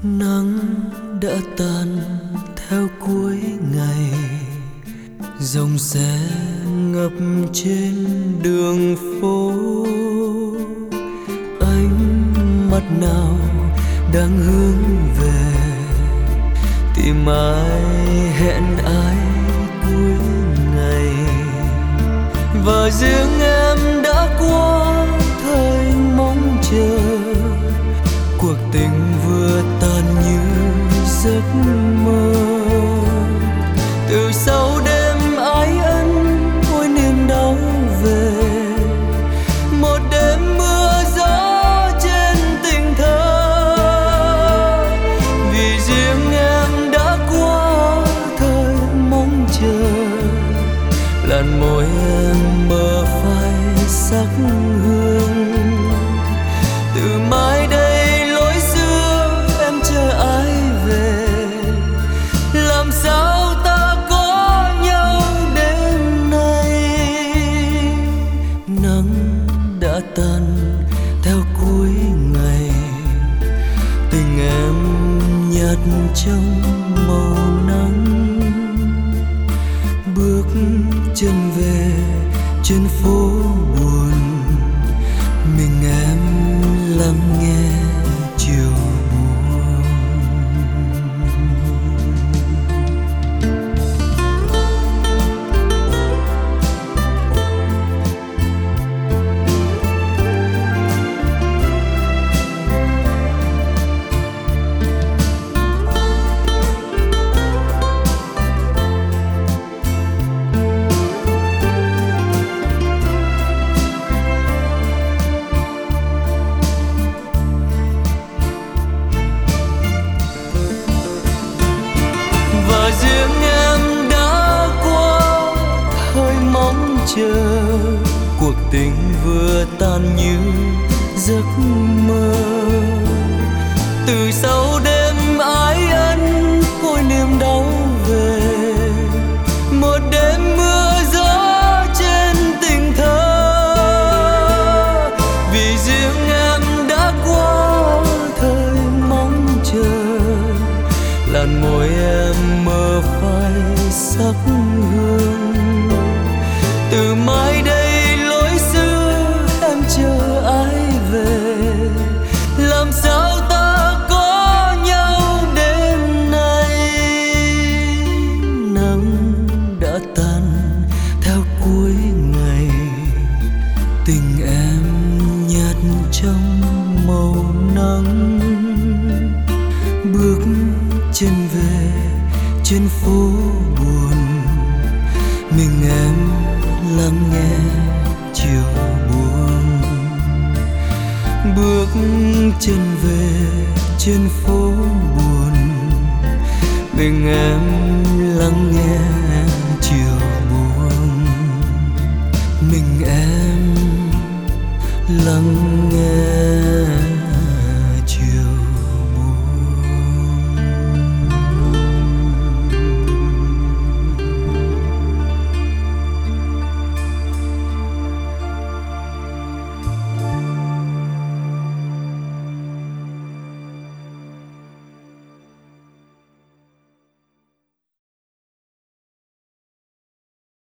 Nắng đã tàn theo cuối ngày, dòng xe ngập trên đường phố. Ánh mắt nào đang hướng về, tìm ai hẹn ai cuối ngày. Và riêng em đã qua thời mong chờ, cuộc tình vừa tan như giấc mơ. Từ sau đêm ái ân ôi niềm đau về, một đêm mưa gió trên tình thơ. Vì riêng em đã qua thời mong chờ, làn môi em mơ phai sắc hương. Từ mai đây lối xưa em chờ ai về, làm sao ta có nhau đêm nay. Nắng đã tàn theo cuối ngày, tình em nhạt trong màu nắng. Bước chân về trên phố buồn, mình em lắng nghe chiều buồn. Riêng em đã qua thời mong chờ, cuộc tình vừa tan như giấc mơ. Từ sau đêm ái ân ôi niềm đau về, một đêm mưa gió trên tình thơ. Vì riêng em đã qua thời mong chờ, làn môi em mơ phai sắc hương. Từ mai đây lối xưa em chờ ai về, làm sao ta có nhau đêm nay. Nắng đã tàn theo cuối ngày, tình em nhạt trong màu nắng. Bước chân về trên phố buồn, mình em lắng nghe chiều buồn. Bước chân về trên phố buồn, mình em lắng nghe chiều buồn. Mình em lắng